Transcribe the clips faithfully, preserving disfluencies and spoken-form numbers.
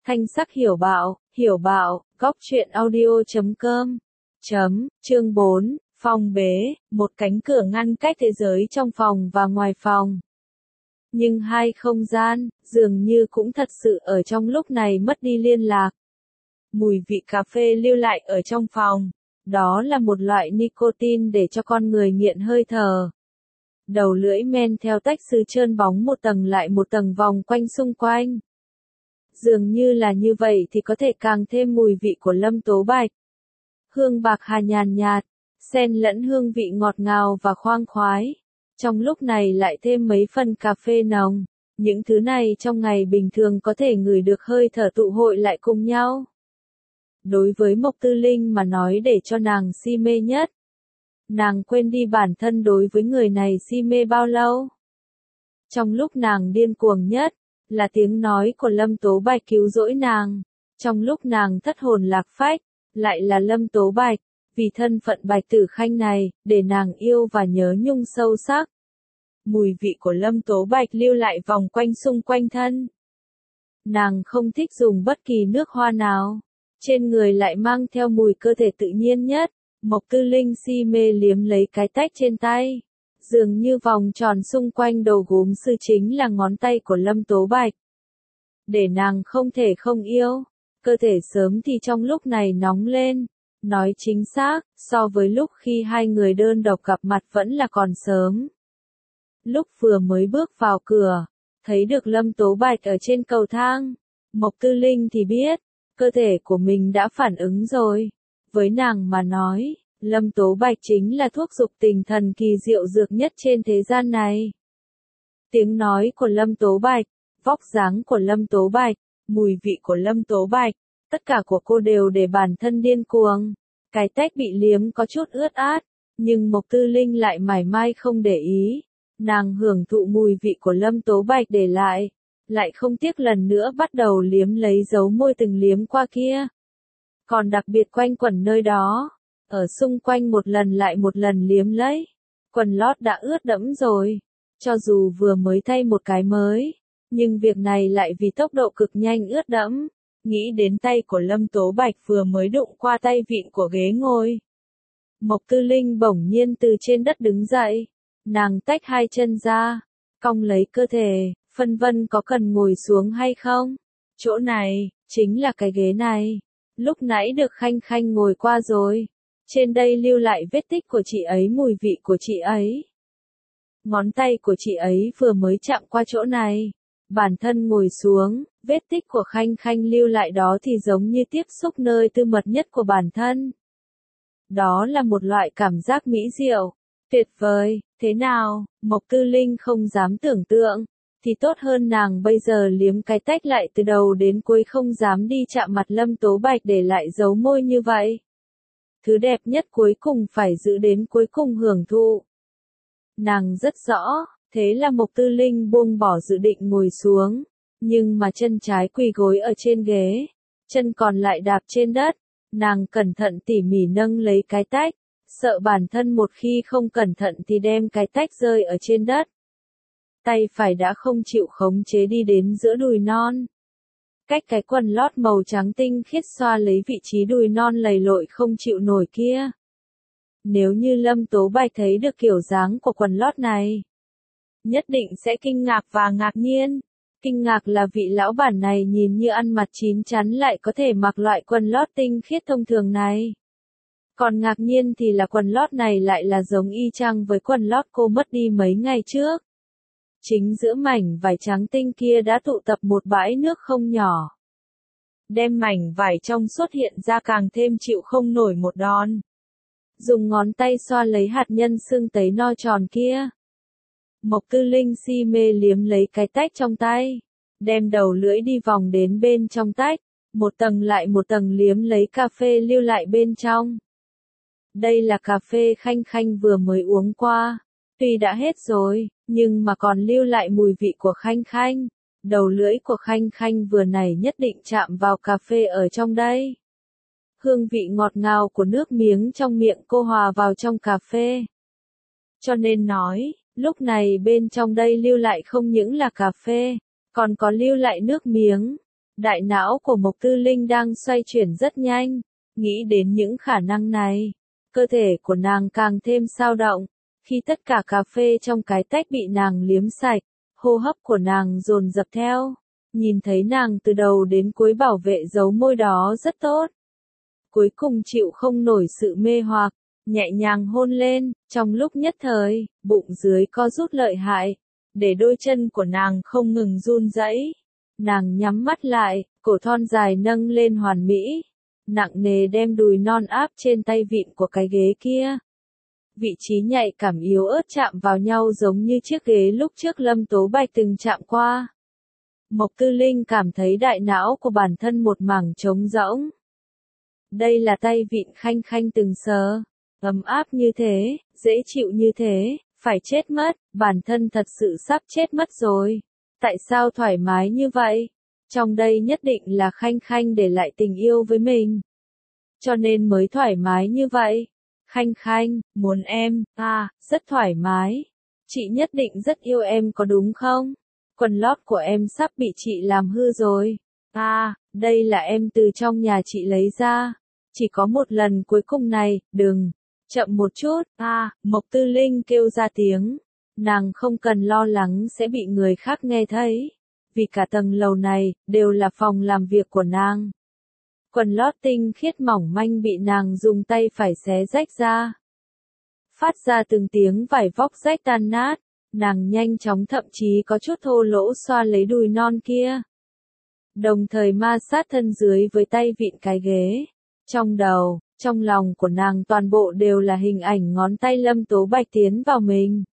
Thanh sắc hiểu bạo, hiểu bạo, góc truyện audio chấm com. Chấm, chương bốn, phòng bế, một cánh cửa ngăn cách thế giới trong phòng và ngoài phòng. Nhưng hai không gian, dường như cũng thật sự ở trong lúc này mất đi liên lạc. Mùi vị cà phê lưu lại ở trong phòng. Đó là một loại nicotine để cho con người nghiện hơi thở. Đầu lưỡi men theo tách sứ trơn bóng một tầng lại một tầng vòng quanh xung quanh. Dường như là như vậy thì có thể càng thêm mùi vị của Lâm Tố Bạch. Hương bạc hà nhàn nhạt, xen lẫn hương vị ngọt ngào và khoang khoái. Trong lúc này lại thêm mấy phần cà phê nồng. Những thứ này trong ngày bình thường có thể ngửi được hơi thở tụ hội lại cùng nhau. Đối với Mộc Tư Linh mà nói để cho nàng si mê nhất. Nàng quên đi bản thân đối với người này si mê bao lâu. Trong lúc nàng điên cuồng nhất, là tiếng nói của Lâm Tố Bạch cứu rỗi nàng. Trong lúc nàng thất hồn lạc phách, lại là Lâm Tố Bạch, vì thân phận Bạch Tử Khanh này, để nàng yêu và nhớ nhung sâu sắc. Mùi vị của Lâm Tố Bạch lưu lại vòng quanh xung quanh thân. Nàng không thích dùng bất kỳ nước hoa nào, trên người lại mang theo mùi cơ thể tự nhiên nhất. Mộc Tư Linh si mê liếm lấy cái tách trên tay. Dường như vòng tròn xung quanh đầu gốm sư chính là ngón tay của Lâm Tố Bạch. Để nàng không thể không yêu. Cơ thể sớm thì trong lúc này nóng lên. Nói chính xác, so với lúc khi hai người đơn độc gặp mặt vẫn là còn sớm. Lúc vừa mới bước vào cửa, thấy được Lâm Tố Bạch ở trên cầu thang. Mộc Tư Linh thì biết, cơ thể của mình đã phản ứng rồi. Với nàng mà nói, Lâm Tố Bạch chính là thuốc dục tình thần kỳ diệu dược nhất trên thế gian này. Tiếng nói của Lâm Tố Bạch, vóc dáng của Lâm Tố Bạch, mùi vị của Lâm Tố Bạch, tất cả của cô đều để bản thân điên cuồng. Cái tách bị liếm có chút ướt át, nhưng Mộc Tư Linh lại mảy may không để ý. Nàng hưởng thụ mùi vị của Lâm Tố Bạch để lại, lại không tiếc lần nữa bắt đầu liếm lấy dấu môi từng liếm qua kia. Còn đặc biệt quanh quẩn nơi đó, ở xung quanh một lần lại một lần liếm lấy. Quần lót đã ướt đẫm rồi, cho dù vừa mới thay một cái mới, nhưng việc này lại vì tốc độ cực nhanh ướt đẫm. Nghĩ đến tay của Lâm Tố Bạch vừa mới đụng qua tay vịn của ghế ngồi. Mộc Tư Linh bỗng nhiên từ trên đất đứng dậy, nàng tách hai chân ra, cong lấy cơ thể, phân vân có cần ngồi xuống hay không. Chỗ này, chính là cái ghế này. Lúc nãy được Khanh Khanh ngồi qua rồi. Trên đây lưu lại vết tích của chị ấy, mùi vị của chị ấy. Ngón tay của chị ấy vừa mới chạm qua chỗ này. Bản thân ngồi xuống, vết tích của Khanh Khanh lưu lại đó thì giống như tiếp xúc nơi tư mật nhất của bản thân. Đó là một loại cảm giác mỹ diệu, tuyệt vời. Thế nào, Mộc Tư Linh không dám tưởng tượng. Thì tốt hơn nàng bây giờ liếm cái tách lại từ đầu đến cuối không dám đi chạm mặt Lâm Tố Bạch để lại dấu môi như vậy. Thứ đẹp nhất cuối cùng phải giữ đến cuối cùng hưởng thụ. Nàng rất rõ, thế là Mộc Tư Linh buông bỏ dự định ngồi xuống, nhưng mà chân trái quỳ gối ở trên ghế, chân còn lại đạp trên đất, nàng cẩn thận tỉ mỉ nâng lấy cái tách, sợ bản thân một khi không cẩn thận thì đem cái tách rơi ở trên đất. Tay phải đã không chịu khống chế đi đến giữa đùi non. Cách cái quần lót màu trắng tinh khiết xoa lấy vị trí đùi non lầy lội không chịu nổi kia. Nếu như Lâm Tố Bạch thấy được kiểu dáng của quần lót này, nhất định sẽ kinh ngạc và ngạc nhiên. Kinh ngạc là vị lão bản này nhìn như ăn mặc chín chắn lại có thể mặc loại quần lót tinh khiết thông thường này. Còn ngạc nhiên thì là quần lót này lại là giống y chang với quần lót cô mất đi mấy ngày trước. Chính giữa mảnh vải trắng tinh kia đã tụ tập một bãi nước không nhỏ. Đem mảnh vải trong suốt hiện ra càng thêm chịu không nổi một đòn. Dùng ngón tay xoa lấy hạt nhân xương tấy no tròn kia. Mộc Tư Linh si mê liếm lấy cái tách trong tay. Đem đầu lưỡi đi vòng đến bên trong tách. Một tầng lại một tầng liếm lấy cà phê lưu lại bên trong. Đây là cà phê Khanh Khanh vừa mới uống qua. Tuy đã hết rồi, nhưng mà còn lưu lại mùi vị của Khanh Khanh. Đầu lưỡi của Khanh Khanh vừa này nhất định chạm vào cà phê ở trong đây. Hương vị ngọt ngào của nước miếng trong miệng cô hòa vào trong cà phê. Cho nên nói, lúc này bên trong đây lưu lại không những là cà phê, còn có lưu lại nước miếng. Đại não của Mộc Tư Linh đang xoay chuyển rất nhanh, nghĩ đến những khả năng này. Cơ thể của nàng càng thêm dao động, khi tất cả cà phê trong cái tách bị nàng liếm sạch, hô hấp của nàng dồn dập theo. Nhìn thấy nàng từ đầu đến cuối bảo vệ dấu môi đó rất tốt. Cuối cùng chịu không nổi sự mê hoặc, nhẹ nhàng hôn lên, trong lúc nhất thời, bụng dưới co rút lợi hại, để đôi chân của nàng không ngừng run rẩy. Nàng nhắm mắt lại, cổ thon dài nâng lên hoàn mỹ, nặng nề đem đùi non áp trên tay vịn của cái ghế kia. Vị trí nhạy cảm yếu ớt chạm vào nhau giống như chiếc ghế lúc trước Lâm Tố Bạch từng chạm qua. Mộc Tư Linh cảm thấy đại não của bản thân một mảng trống rỗng. Đây là tay vịn Khanh Khanh từng sờ, ấm áp như thế, dễ chịu như thế, phải chết mất, bản thân thật sự sắp chết mất rồi. Tại sao thoải mái như vậy? Trong đây nhất định là Khanh Khanh để lại tình yêu với mình. Cho nên mới thoải mái như vậy. Khanh Khanh, muốn em, à, rất thoải mái. Chị nhất định rất yêu em có đúng không? Quần lót của em sắp bị chị làm hư rồi. À, đây là em từ trong nhà chị lấy ra. Chỉ có một lần cuối cùng này, đừng. Chậm một chút, à, Mộc Tư Linh kêu ra tiếng. Nàng không cần lo lắng sẽ bị người khác nghe thấy. Vì cả tầng lầu này, đều là phòng làm việc của nàng. Quần lót tinh khiết mỏng manh bị nàng dùng tay phải xé rách ra. Phát ra từng tiếng vải vóc rách tan nát, nàng nhanh chóng thậm chí có chút thô lỗ xoa lấy đùi non kia. Đồng thời ma sát thân dưới với tay vịn cái ghế. Trong đầu, trong lòng của nàng toàn bộ đều là hình ảnh ngón tay Lâm Tố Bạch tiến vào mình.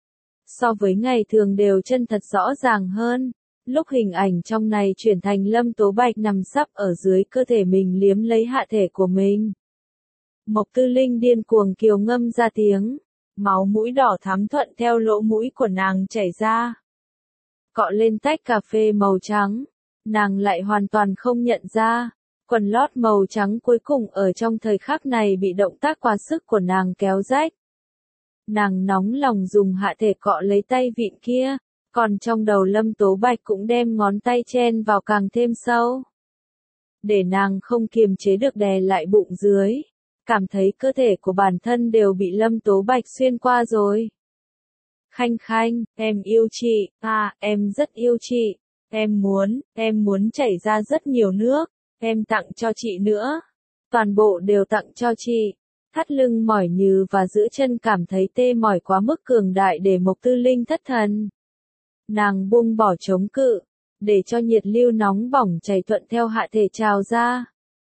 So với ngày thường đều chân thật rõ ràng hơn. Lúc hình ảnh trong này chuyển thành Lâm Tố Bạch nằm sấp ở dưới cơ thể mình liếm lấy hạ thể của mình. Mộc Tư Linh điên cuồng kiều ngâm ra tiếng. Máu mũi đỏ thắm thuận theo lỗ mũi của nàng chảy ra. Cọ lên tách cà phê màu trắng. Nàng lại hoàn toàn không nhận ra. Quần lót màu trắng cuối cùng ở trong thời khắc này bị động tác quá sức của nàng kéo rách. Nàng nóng lòng dùng hạ thể cọ lấy tay vịn kia. Còn trong đầu Lâm Tố Bạch cũng đem ngón tay chen vào càng thêm sâu. Để nàng không kiềm chế được đè lại bụng dưới. Cảm thấy cơ thể của bản thân đều bị Lâm Tố Bạch xuyên qua rồi. Khanh Khanh, em yêu chị, à, em rất yêu chị. Em muốn, em muốn chảy ra rất nhiều nước. Em tặng cho chị nữa. Toàn bộ đều tặng cho chị. Thắt lưng mỏi nhừ và giữa chân cảm thấy tê mỏi quá mức cường đại để Mộc Tư Linh thất thần. Nàng buông bỏ chống cự, để cho nhiệt lưu nóng bỏng chảy thuận theo hạ thể trào ra.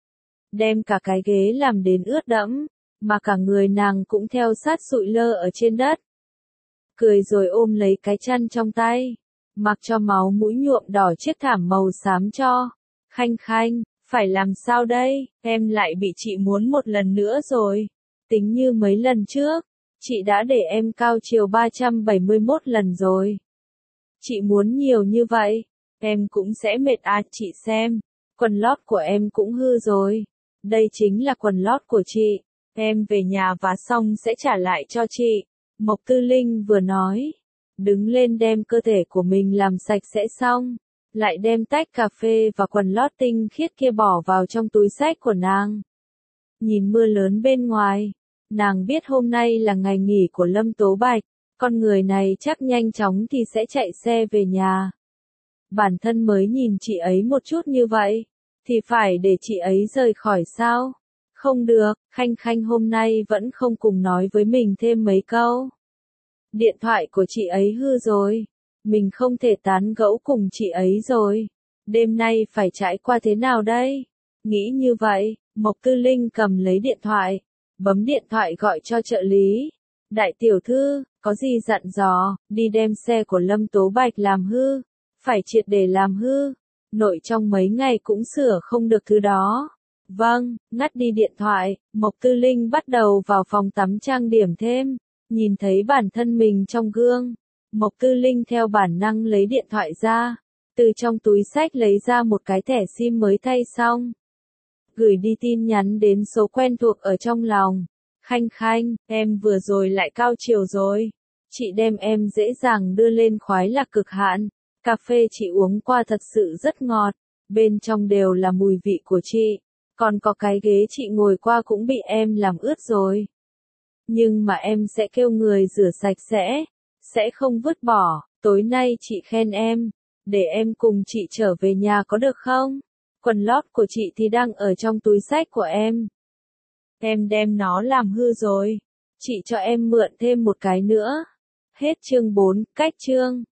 Đem cả cái ghế làm đến ướt đẫm, mà cả người nàng cũng theo sát sụi lơ ở trên đất. Cười rồi ôm lấy cái chăn trong tay, mặc cho máu mũi nhuộm đỏ chiếc thảm màu xám cho. Khanh Khanh, phải làm sao đây, em lại bị chị muốn một lần nữa rồi. Tính như mấy lần trước, chị đã để em cao chiều ba trăm bảy mươi mốt lần rồi. Chị muốn nhiều như vậy, em cũng sẽ mệt à, chị xem, quần lót của em cũng hư rồi. Đây chính là quần lót của chị, em về nhà vá xong sẽ trả lại cho chị. Mộc Tư Linh vừa nói, đứng lên đem cơ thể của mình làm sạch sẽ xong, lại đem tách cà phê và quần lót tinh khiết kia bỏ vào trong túi xách của nàng. Nhìn mưa lớn bên ngoài, nàng biết hôm nay là ngày nghỉ của Lâm Tố Bạch. Con người này chắc nhanh chóng thì sẽ chạy xe về nhà. Bản thân mới nhìn chị ấy một chút như vậy, thì phải để chị ấy rời khỏi sao? Không được, Khanh Khanh hôm nay vẫn không cùng nói với mình thêm mấy câu. Điện thoại của chị ấy hư rồi, mình không thể tán gẫu cùng chị ấy rồi. Đêm nay phải trải qua thế nào đây? Nghĩ như vậy, Mộc Tư Linh cầm lấy điện thoại, bấm điện thoại gọi cho trợ lý. Đại tiểu thư, có gì dặn dò, đi đem xe của Lâm Tố Bạch làm hư, phải triệt để làm hư, nội trong mấy ngày cũng sửa không được thứ đó. Vâng, ngắt đi điện thoại, Mộc Tư Linh bắt đầu vào phòng tắm trang điểm thêm, nhìn thấy bản thân mình trong gương. Mộc Tư Linh theo bản năng lấy điện thoại ra, từ trong túi xách lấy ra một cái thẻ sim mới thay xong. Gửi đi tin nhắn đến số quen thuộc ở trong lòng. Khanh Khanh, em vừa rồi lại cao chiều rồi. Chị đem em dễ dàng đưa lên khoái lạc cực hạn. Cà phê chị uống qua thật sự rất ngọt. bên trong đều là mùi vị của chị, còn có cái ghế chị ngồi qua cũng bị em làm ướt rồi. Nhưng mà em sẽ kêu người rửa sạch sẽ, sẽ không vứt bỏ, tối nay chị khen em, để em cùng chị trở về nhà có được không? Quần lót của chị thì đang ở trong túi xách của em. Em đem nó làm hư rồi, chị cho em mượn thêm một cái nữa. Hết chương bốn, cách chương.